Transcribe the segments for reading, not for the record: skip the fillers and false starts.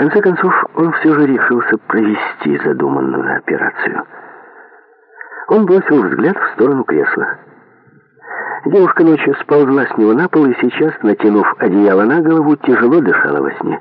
конце концов, он все же решился провести задуманную операцию. Он бросил взгляд в сторону кресла. Девушка ночью сползла с него на пол и сейчас, натянув одеяло на голову, тяжело дышала во сне.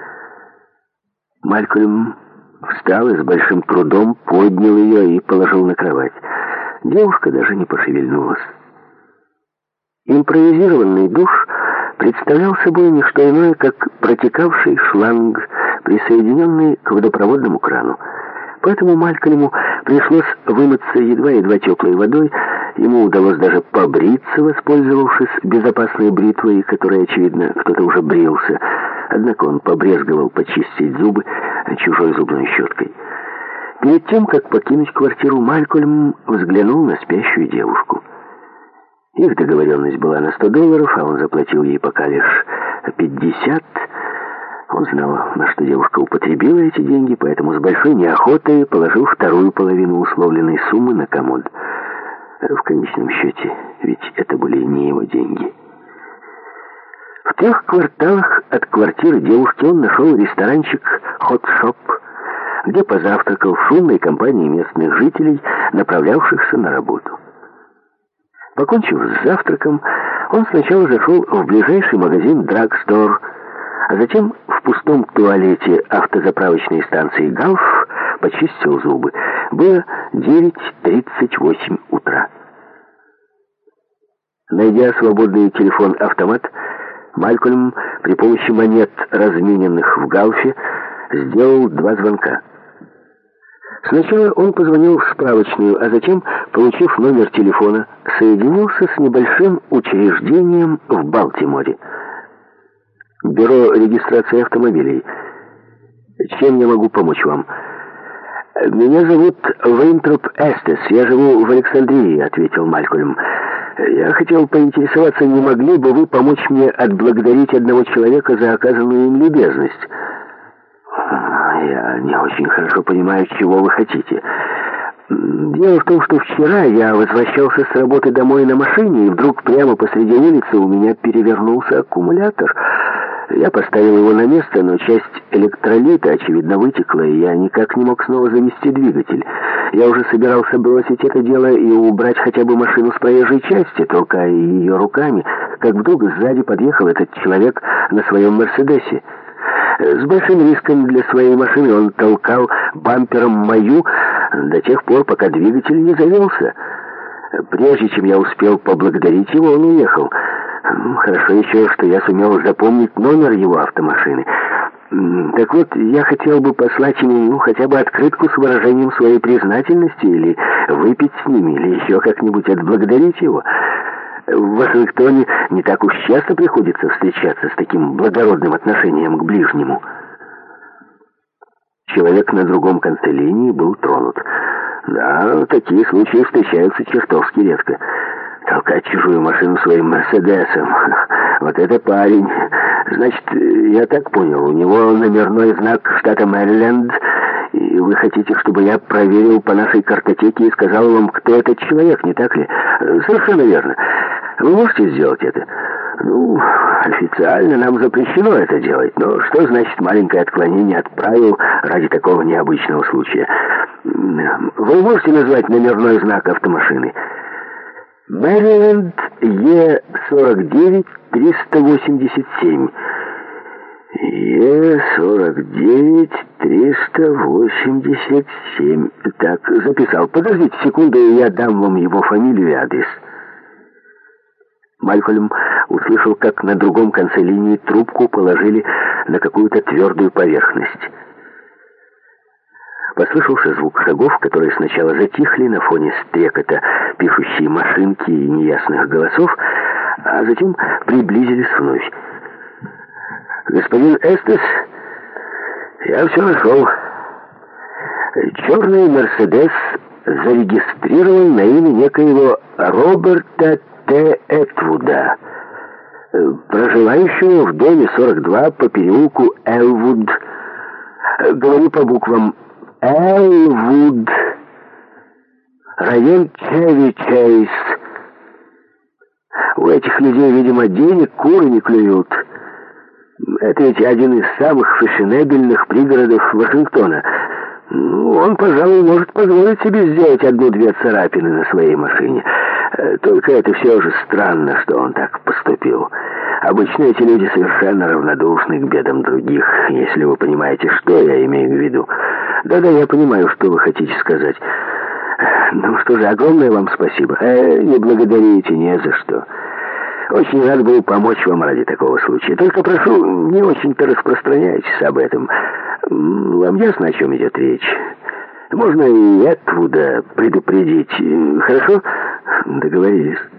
Малькольм встал и с большим трудом поднял ее и положил на кровать. Девушка даже не пошевельнулась. Импровизированный душ представлял собой не что иное, как протекавший шланг, присоединенный к водопроводному крану. Поэтому Малькольму пришлось вымыться едва-едва теплой водой. Ему удалось даже побриться, воспользовавшись безопасной бритвой, которой, очевидно, кто-то уже брился. Однако он побрезговал почистить зубы чужой зубной щеткой. Перед тем, как покинуть квартиру, Малькольм взглянул на спящую девушку. Их договоренность была на $100, а он заплатил ей пока лишь 50. Он знал, на что девушка употребила эти деньги, поэтому с большой неохотой положил вторую половину условленной суммы на комод. В конечном счете, ведь это были не его деньги. В 3 кварталах от квартиры девушки он нашел ресторанчик «Hot Shop», где позавтракал в шумной компании местных жителей, направлявшихся на работу. Покончив с завтраком, он сначала зашел в ближайший магазин «Драгстор», а затем в пустом туалете автозаправочной станции «Галф» почистил зубы. Было 9:38 утра. Найдя свободный телефон-автомат, Малькольм при помощи монет, размененных в «Галфе», сделал 2 звонка. Сначала он позвонил в справочную, а затем, получив номер телефона, соединился с небольшим учреждением в Балтиморе. Бюро регистрации автомобилей. Чем я могу помочь вам? Меня зовут Вейнтроп Эстес. Я живу в Александрии, ответил Малькольм. Я хотел поинтересоваться, не могли бы вы помочь мне отблагодарить одного человека за оказанную им любезность? Я не очень хорошо понимаю, чего вы хотите. Дело в том, что вчера я возвращался с работы домой на машине, и вдруг прямо посреди улицы у меня перевернулся аккумулятор. Я поставил его на место, но часть электролита, очевидно, вытекла, и я никак не мог снова завести двигатель. Я уже собирался бросить это дело и убрать хотя бы машину с проезжей части, толкая ее руками, как вдруг сзади подъехал этот человек на своем «Мерседесе». С большим риском для своей машины он толкал бампером мою до тех пор, пока двигатель не завелся. Прежде чем я успел поблагодарить его, он уехал. Хорошо еще, что я сумел запомнить номер его автомашины. Так вот, я хотел бы послать ему хотя бы открытку с выражением своей признательности, или выпить с ним, или еще как-нибудь отблагодарить его. В Вашингтоне не так уж часто приходится встречаться с таким благородным отношением к ближнему. Человек на другом конце линии был тронут. Да, такие случаи встречаются чертовски редко. Толкать чужую машину своим «Мерседесом». Вот это парень. Значит, я так понял, у него номерной знак штата Мэриленд, и вы хотите, чтобы я проверил по нашей картотеке и сказал вам, кто этот человек, не так ли? Совершенно верно. Вы можете сделать это? Ну, официально нам запрещено это делать, но что значит маленькое отклонение от правил ради такого необычного случая? Вы можете назвать номерной знак автомашины? Мэриленд Е49-387. Е49-387. Так, записал. Подождите секунду, и я дам вам его фамилию и адрес. Малькольм услышал, как на другом конце линии трубку положили на какую-то твердую поверхность. Послышался звук шагов, которые сначала затихли на фоне стрекота пишущей машинки и неясных голосов, а затем приблизились вновь. «Господин Эстес, я все нашел. Черный «Мерседес» зарегистрирован на имя некоего Роберта Т. Этвуда, проживающего в доме 42 по переулку Элвуд. Говорю по буквам: Элвуд, район Чеви-Чейз. У этих людей, видимо, денег куры не клюют. Это ведь один из самых фешенебельных пригородов Вашингтона. Ну, он, пожалуй, может позволить себе сделать одну-две царапины на своей машине. Только это все же странно, что он так поступил. Обычно эти люди совершенно равнодушны к бедам других, если вы понимаете, что я имею в виду. Да-да, я понимаю, что вы хотите сказать. Ну что же, огромное вам спасибо. Не благодарите, не за что. Очень рад был помочь вам ради такого случая. Только прошу, не очень-то распространяйтесь об этом. Вам ясно, о чем идет речь? Можно и Этвуда предупредить. Хорошо? Договорились.